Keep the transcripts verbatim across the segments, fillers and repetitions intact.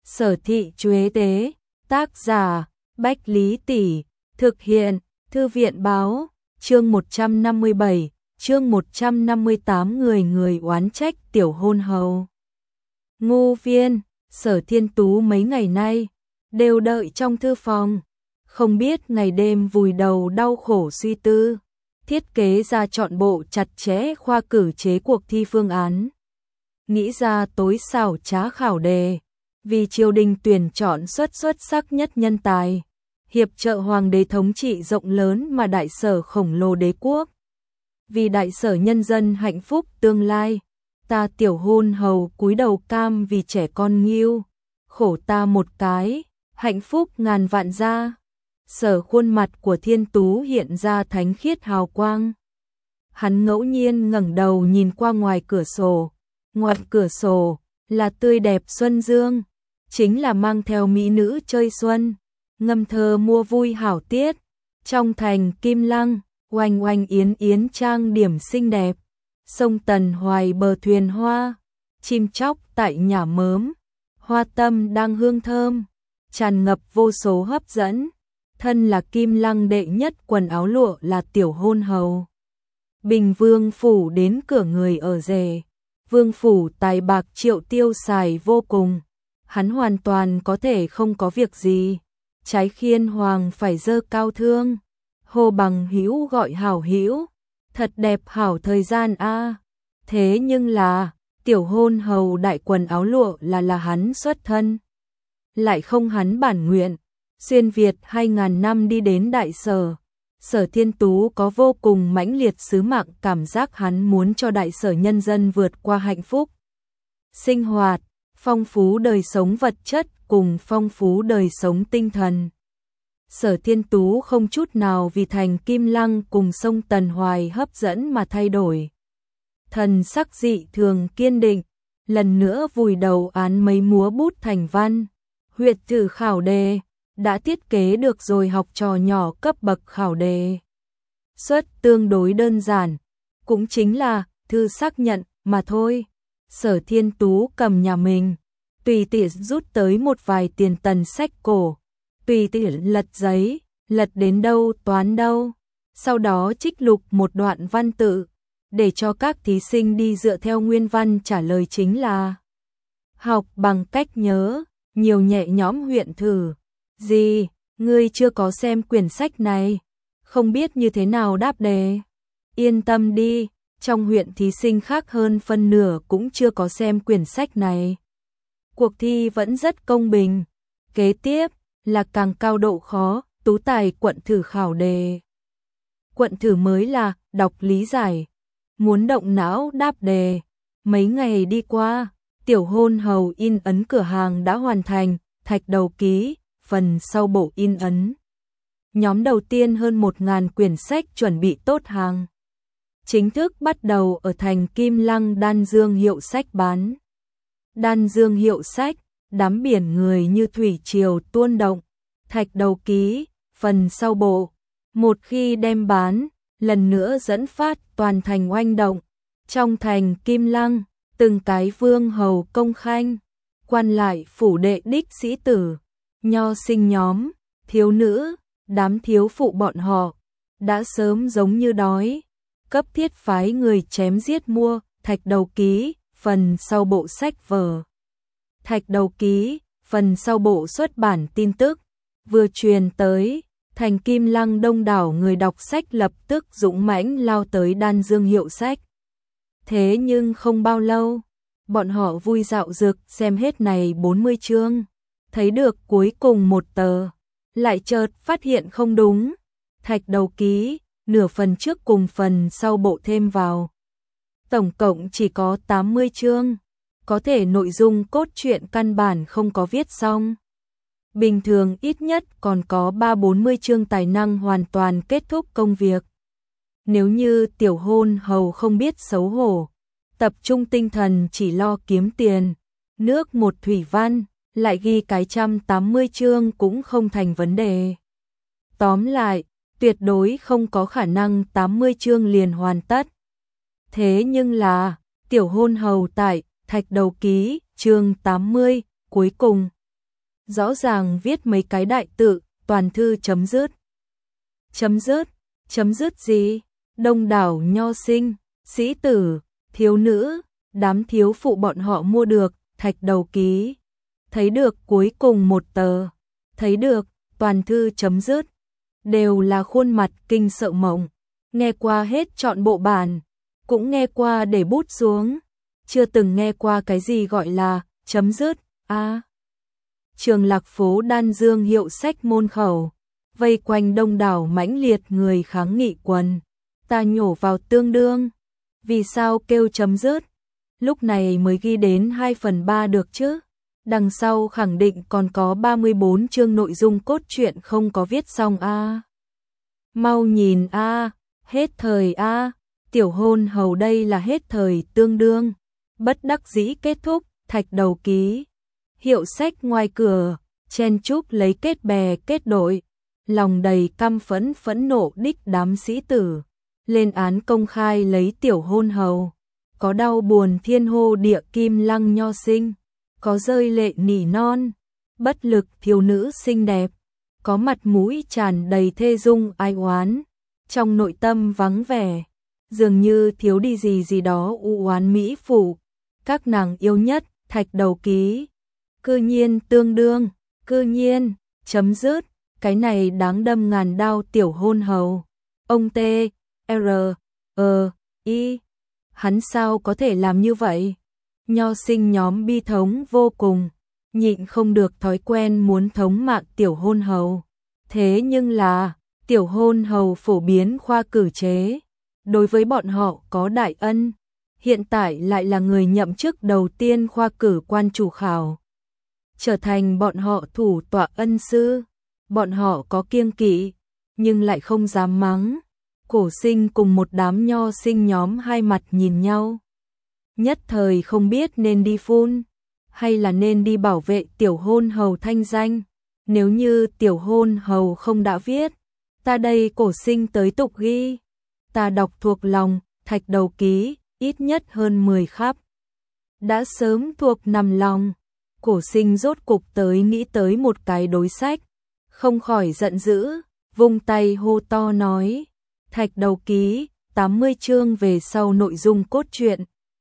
Sở Thị Chuế Tế, tác giả Bách Lý Tỷ, thực hiện Thư viện Báo, chương một trăm năm mươi bảy, chương một trăm năm mươi tám người người oán trách tiểu hôn hầu. Ngô Viên, Sở Thiên Tú mấy ngày nay đều đợi trong thư phòng, không biết ngày đêm vùi đầu đau khổ suy tư, thiết kế ra trọn bộ chặt chẽ khoa cử chế cuộc thi phương án, nghĩ ra tối xảo trá khảo đề, vì triều đình tuyển chọn xuất xuất sắc nhất nhân tài, hiệp trợ hoàng đế thống trị rộng lớn mà đại sở khổng lồ đế quốc. Vì đại sở nhân dân hạnh phúc tương lai, ta tiểu hôn hầu cúi đầu cam vì trẻ con nghiêu, khổ ta một cái, hạnh phúc ngàn vạn gia. Sở khuôn mặt của Thiên Tú hiện ra thánh khiết hào quang. Hắn ngẫu nhiên ngẩng đầu nhìn qua ngoài cửa sổ, ngoài cửa sổ là tươi đẹp xuân dương, chính là mang theo mỹ nữ chơi xuân, ngâm thơ mua vui hảo tiết. Trong thành Kim Lăng, oanh oanh yến yến trang điểm xinh đẹp, sông Tần Hoài bờ thuyền hoa, chim chóc tại nhà mớm, hoa tâm đang hương thơm, tràn ngập vô số hấp dẫn. Thân là Kim Lăng đệ nhất quần áo lụa là tiểu hôn hầu. Bình Vương phủ đến cửa người ở rể, Vương phủ tài bạc triệu tiêu xài vô cùng, hắn hoàn toàn có thể không có việc gì, trái khiên hoàng phải dơ cao thương, hô bằng hữu gọi hảo hữu, thật đẹp hảo thời gian a. Thế nhưng là, tiểu hôn hầu đại quần áo lụa là là hắn xuất thân, lại không hắn bản nguyện. Xuyên Việt hai ngàn năm đi đến đại sở, Sở Thiên Tú có vô cùng mãnh liệt sứ mạng cảm giác hắn muốn cho đại sở nhân dân vượt qua hạnh phúc sinh hoạt, phong phú đời sống vật chất cùng phong phú đời sống tinh thần. Sở Thiên Tú không chút nào vì thành Kim Lăng cùng sông Tần Hoài hấp dẫn mà thay đổi. Thần sắc dị thường kiên định, lần nữa vùi đầu án mấy múa bút thành văn, huyệt thử khảo đề. Đã thiết kế được rồi, học trò nhỏ cấp bậc khảo đề xuất tương đối đơn giản, cũng chính là thư xác nhận mà thôi. Sở Thiên Tú cầm nhà mình, tùy tiện rút tới một vài tiền tần sách cổ, tùy tiện lật giấy, lật đến đâu toán đâu, sau đó trích lục một đoạn văn tự, để cho các thí sinh đi dựa theo nguyên văn trả lời, chính là học bằng cách nhớ, nhiều nhẹ nhõm huyện thử. Gì, ngươi chưa có xem quyển sách này, không biết như thế nào đáp đề. Yên tâm đi, trong huyện thí sinh khác hơn phân nửa cũng chưa có xem quyển sách này. Cuộc thi vẫn rất công bình. Kế tiếp là càng cao độ khó, tú tài quận thử khảo đề. Quận thử mới là đọc lý giải, muốn động não đáp đề. Mấy ngày đi qua, tiểu hôn hầu in ấn cửa hàng đã hoàn thành, thạch đầu ký. Phần sau bộ in ấn. Nhóm đầu tiên hơn một ngàn quyển sách chuẩn bị tốt hàng. Chính thức bắt đầu ở thành Kim Lăng Đan Dương hiệu sách bán. Đan Dương hiệu sách, đám biển người như thủy triều tuôn động. Thạch đầu ký, phần sau bộ. Một khi đem bán, lần nữa dẫn phát toàn thành oanh động. Trong thành Kim Lăng, từng cái vương hầu công khanh, quan lại phủ đệ đích sĩ tử, nho sinh nhóm, thiếu nữ, đám thiếu phụ bọn họ, đã sớm giống như đói, cấp thiết phái người chém giết mua thạch đầu ký, phần sau bộ sách vở. Thạch đầu ký, phần sau bộ xuất bản tin tức, vừa truyền tới, thành Kim Lăng đông đảo người đọc sách lập tức dũng mãnh lao tới Đan Dương hiệu sách. Thế nhưng không bao lâu, bọn họ vui dạo dực xem hết này bốn mươi chương. Thấy được cuối cùng một tờ, lại chợt phát hiện không đúng. Thạch đầu ký, nửa phần trước cùng phần sau bộ thêm vào. Tổng cộng chỉ có tám mươi chương, có thể nội dung cốt truyện căn bản không có viết xong. Bình thường ít nhất còn có ba bốn mươi chương tài năng hoàn toàn kết thúc công việc. Nếu như tiểu hôn hầu không biết xấu hổ, tập trung tinh thần chỉ lo kiếm tiền, nước một thủy văn, lại ghi cái trăm tám mươi chương cũng không thành vấn đề. Tóm lại, tuyệt đối không có khả năng tám mươi chương liền hoàn tất. Thế nhưng là, tiểu hôn hầu tại thạch đầu ký, chương tám mươi, cuối cùng, rõ ràng viết mấy cái đại tự, toàn thư chấm dứt. Chấm dứt, chấm dứt gì? Đông đảo nho sinh, sĩ tử, thiếu nữ, đám thiếu phụ bọn họ mua được, thạch đầu ký. Thấy được cuối cùng một tờ, thấy được, toàn thư chấm dứt. Đều là khuôn mặt kinh sợ mộng, nghe qua hết trọn bộ bản, cũng nghe qua để bút xuống, chưa từng nghe qua cái gì gọi là chấm dứt. A. À, Trường Lạc phố Đan Dương hiệu sách môn khẩu, vây quanh đông đảo mãnh liệt người kháng nghị quần. Ta nhổ vào tương đương, vì sao kêu chấm dứt? Lúc này mới ghi đến hai phần ba được chứ? Đằng sau khẳng định còn có ba mươi bốn chương nội dung cốt truyện không có viết xong a. À. Mau nhìn a, à, hết thời a, à. Tiểu hôn hầu đây là hết thời tương đương. Bất đắc dĩ kết thúc, thạch đầu ký. Hiệu sách ngoài cửa, chen chúc lấy kết bè kết đội, lòng đầy căm phẫn phẫn nộ đích đám sĩ tử. Lên án công khai lấy tiểu hôn hầu, có đau buồn thiên hô địa kim lăng nho sinh, có rơi lệ nỉ non, bất lực thiếu nữ xinh đẹp, có mặt mũi tràn đầy thê dung ai oán, trong nội tâm vắng vẻ, dường như thiếu đi gì gì đó u oán mỹ phụ, các nàng yêu nhất, thạch đầu ký, cư nhiên tương đương, cư nhiên, chấm dứt, cái này đáng đâm ngàn đao tiểu hôn hầu, ông T, R, E, I, hắn sao có thể làm như vậy? Nho sinh nhóm bi thống vô cùng, nhịn không được thói quen muốn thống mạng tiểu hôn hầu. Thế nhưng là, tiểu hôn hầu phổ biến khoa cử chế, đối với bọn họ có đại ân, hiện tại lại là người nhậm chức đầu tiên khoa cử quan chủ khảo, trở thành bọn họ thủ tọa ân sư, bọn họ có kiêng kỵ, nhưng lại không dám mắng. Cổ Sinh cùng một đám nho sinh nhóm hai mặt nhìn nhau, nhất thời không biết nên đi phun, hay là nên đi bảo vệ tiểu hôn hầu thanh danh. Nếu như tiểu hôn hầu không đã viết, ta đây Cổ Sinh tới tục ghi, ta đọc thuộc lòng, thạch đầu ký, ít nhất hơn mười khắp. Đã sớm thuộc nằm lòng, Cổ Sinh rốt cục tới nghĩ tới một cái đối sách, không khỏi giận dữ, vung tay hô to nói, thạch đầu ký, tám mươi chương về sau nội dung cốt truyện.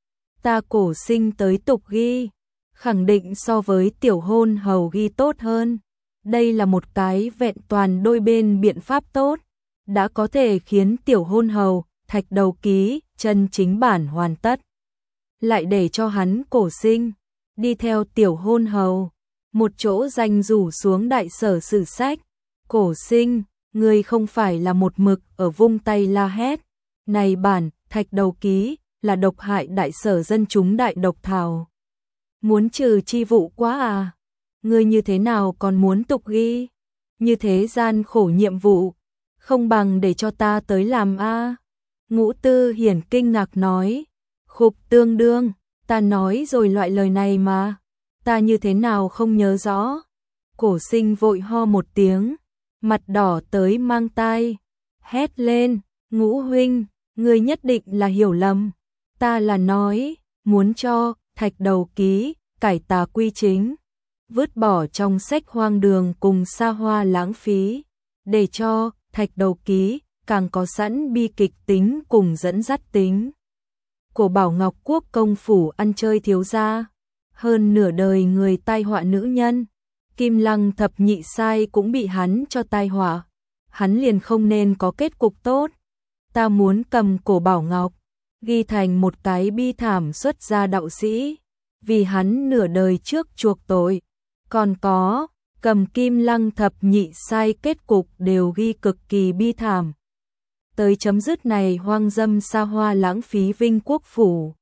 Ta Cổ Sinh tới tục ghi, khẳng định so với tiểu hôn hầu ghi tốt hơn. Đây là một cái vẹn toàn đôi bên biện pháp tốt, đã có thể khiến tiểu hôn hầu, thạch đầu ký, chân chính bản hoàn tất. Lại để cho hắn Cổ Sinh, đi theo tiểu hôn hầu, một chỗ danh rủ xuống đại sở sử sách. Cổ Sinh, ngươi không phải là một mực ở vung tay la hét. Này bản, thạch đầu ký, là độc hại đại sở dân chúng đại độc thảo. Muốn trừ chi vụ quá à? Ngươi như thế nào còn muốn tục ghi? Như thế gian khổ nhiệm vụ, không bằng để cho ta tới làm a. À? Ngũ Tư Hiển kinh ngạc nói, khục tương đương, ta nói rồi loại lời này mà, ta như thế nào không nhớ rõ. Cổ Sinh vội ho một tiếng, mặt đỏ tới mang tai, hét lên, Ngũ huynh, ngươi nhất định là hiểu lầm, ta là nói, muốn cho thạch đầu ký, cải tà quy chính, vứt bỏ trong sách hoang đường cùng xa hoa lãng phí, để cho thạch đầu ký càng có sẵn bi kịch tính cùng dẫn dắt tính. Cổ Bảo Ngọc Quốc công phủ ăn chơi thiếu gia, hơn nửa đời người tai họa nữ nhân, Kim Lăng thập nhị sai cũng bị hắn cho tai họa, hắn liền không nên có kết cục tốt. Ta muốn cầm Cổ Bảo Ngọc, ghi thành một cái bi thảm xuất gia đạo sĩ, vì hắn nửa đời trước chuộc tội, còn có, cầm Kim Lăng thập nhị sai kết cục đều ghi cực kỳ bi thảm. Tới chấm dứt này hoang dâm xa hoa lãng phí vinh quốc phủ.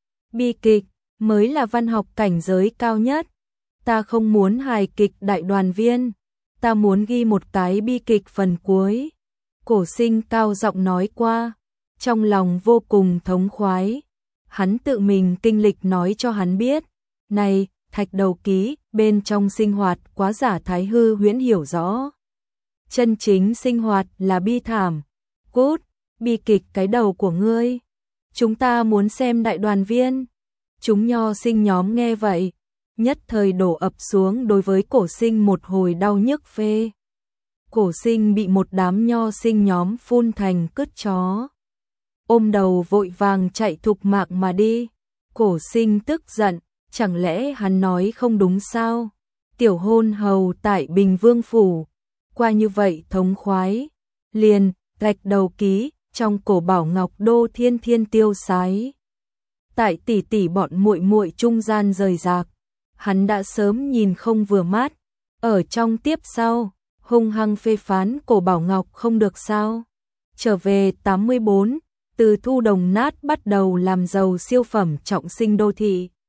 Bi kịch, mới là văn học cảnh giới cao nhất. Ta không muốn hài kịch đại đoàn viên, ta muốn ghi một cái bi kịch phần cuối. Cổ Sinh cao giọng nói qua, trong lòng vô cùng thống khoái. Hắn tự mình kinh lịch nói cho hắn biết, này, thạch đầu ký, bên trong sinh hoạt quá giả thái hư huyễn hiểu rõ. Chân chính sinh hoạt là bi thảm. Cút, bi kịch cái đầu của ngươi. Chúng ta muốn xem đại đoàn viên. Chúng nho sinh nhóm nghe vậy, nhất thời đổ ập xuống đối với Cổ Sinh một hồi đau nhức phê. Cổ Sinh bị một đám nho sinh nhóm phun thành cứt chó. Ôm đầu vội vàng chạy thục mạng mà đi. Cổ Sinh tức giận, chẳng lẽ hắn nói không đúng sao? Tiểu hôn hầu tại Bình Vương Phủ, qua như vậy thống khoái, liền, gạch đầu ký, trong cổ bảo ngọc đô thiên thiên tiêu sái. Tại tỷ tỷ bọn muội muội trung gian rời rạc, hắn đã sớm nhìn không vừa mắt, ở trong tiếp sau, hung hăng phê phán cổ bảo ngọc không được sao. Trở về tám mươi bốn, từ thu đồng nát bắt đầu làm giàu siêu phẩm trọng sinh đô thị.